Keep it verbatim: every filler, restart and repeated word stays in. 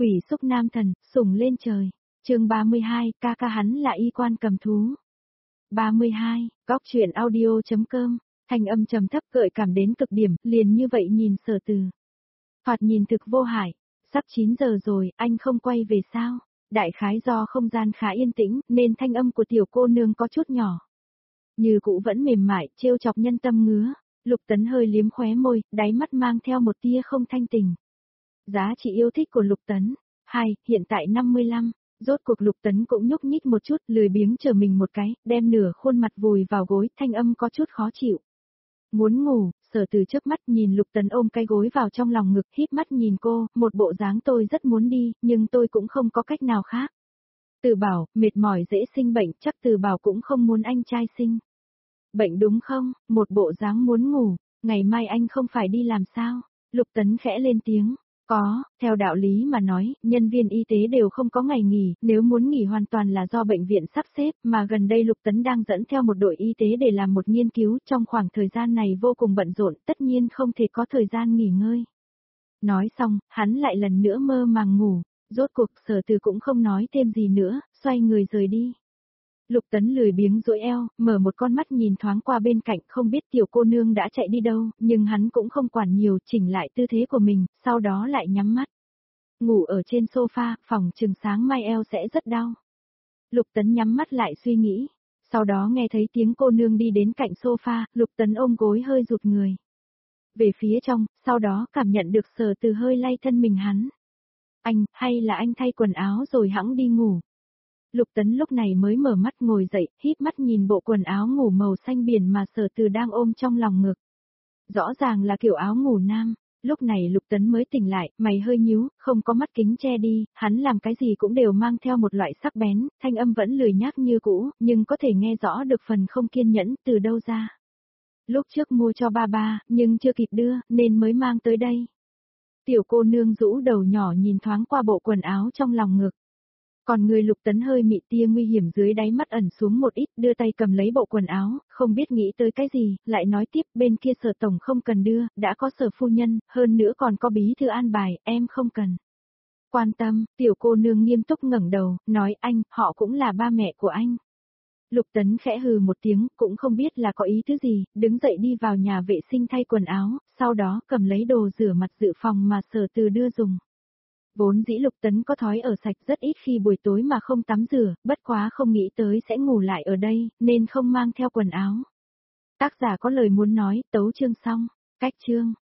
Quỷ xúc nam thần, sủng lên trời. Chương ba mươi hai, ca ca hắn là y quan cầm thú. ba mươi hai, góc truyện audio.com, thanh âm trầm thấp gợi cảm đến cực điểm, liền như vậy nhìn Sở Từ. Thoạt nhìn thực vô hại, sắp chín giờ rồi, anh không quay về sao? Đại khái do không gian khá yên tĩnh, nên thanh âm của tiểu cô nương có chút nhỏ. Như cũ vẫn mềm mại, trêu chọc nhân tâm ngứa. Lục Tấn hơi liếm khóe môi, đáy mắt mang theo một tia không thanh tình. Giá trị yêu thích của Lục Tấn. Hai, hiện tại năm mươi lăm. Rốt cuộc Lục Tấn cũng nhúc nhích một chút, lười biếng chờ mình một cái, đem nửa khuôn mặt vùi vào gối, thanh âm có chút khó chịu. Muốn ngủ, Sở Từ chớp mắt nhìn Lục Tấn ôm cái gối vào trong lòng ngực, híp mắt nhìn cô, một bộ dáng tôi rất muốn đi, nhưng tôi cũng không có cách nào khác. Từ Bảo, mệt mỏi dễ sinh bệnh, chắc Từ Bảo cũng không muốn anh trai sinh bệnh đúng không? Một bộ dáng muốn ngủ, ngày mai anh không phải đi làm sao? Lục Tấn khẽ lên tiếng. Có, theo đạo lý mà nói, nhân viên y tế đều không có ngày nghỉ, nếu muốn nghỉ hoàn toàn là do bệnh viện sắp xếp, mà gần đây Lục Tấn đang dẫn theo một đội y tế để làm một nghiên cứu, trong khoảng thời gian này vô cùng bận rộn, tất nhiên không thể có thời gian nghỉ ngơi. Nói xong, hắn lại lần nữa mơ màng ngủ, rốt cuộc Sở Từ cũng không nói thêm gì nữa, xoay người rời đi. Lục Tấn lười biếng duỗi eo, mở một con mắt nhìn thoáng qua bên cạnh, không biết tiểu cô nương đã chạy đi đâu, nhưng hắn cũng không quản nhiều, chỉnh lại tư thế của mình, sau đó lại nhắm mắt. Ngủ ở trên sofa, phòng chừng sáng mai eo sẽ rất đau. Lục Tấn nhắm mắt lại suy nghĩ, sau đó nghe thấy tiếng cô nương đi đến cạnh sofa, Lục Tấn ôm gối hơi rụt người về phía trong, sau đó cảm nhận được Sở Từ hơi lay thân mình hắn. Anh, hay là anh thay quần áo rồi hẵng đi ngủ. Lục Tấn lúc này mới mở mắt ngồi dậy, híp mắt nhìn bộ quần áo ngủ màu xanh biển mà Sở Từ đang ôm trong lòng ngực. Rõ ràng là kiểu áo ngủ nam, lúc này Lục Tấn mới tỉnh lại, mày hơi nhíu, không có mắt kính che đi, hắn làm cái gì cũng đều mang theo một loại sắc bén, thanh âm vẫn lười nhác như cũ, nhưng có thể nghe rõ được phần không kiên nhẫn từ đâu ra. Lúc trước mua cho ba ba, nhưng chưa kịp đưa, nên mới mang tới đây. Tiểu cô nương rũ đầu nhỏ nhìn thoáng qua bộ quần áo trong lòng ngực. Còn người Lục Tấn hơi mị tia nguy hiểm dưới đáy mắt ẩn xuống một ít, đưa tay cầm lấy bộ quần áo, không biết nghĩ tới cái gì, lại nói tiếp bên kia Sở tổng không cần đưa, đã có Sở phu nhân, hơn nữa còn có bí thư an bài, em không cần quan tâm. Tiểu cô nương nghiêm túc ngẩng đầu, nói anh, họ cũng là ba mẹ của anh. Lục Tấn khẽ hừ một tiếng, cũng không biết là có ý thứ gì, đứng dậy đi vào nhà vệ sinh thay quần áo, sau đó cầm lấy đồ rửa mặt dự phòng mà Sở Từ đưa dùng. Vốn dĩ Lục Tấn có thói ở sạch rất ít khi buổi tối mà không tắm rửa, bất quá không nghĩ tới sẽ ngủ lại ở đây, nên không mang theo quần áo. Tác giả có lời muốn nói, tấu chương xong, cách chương.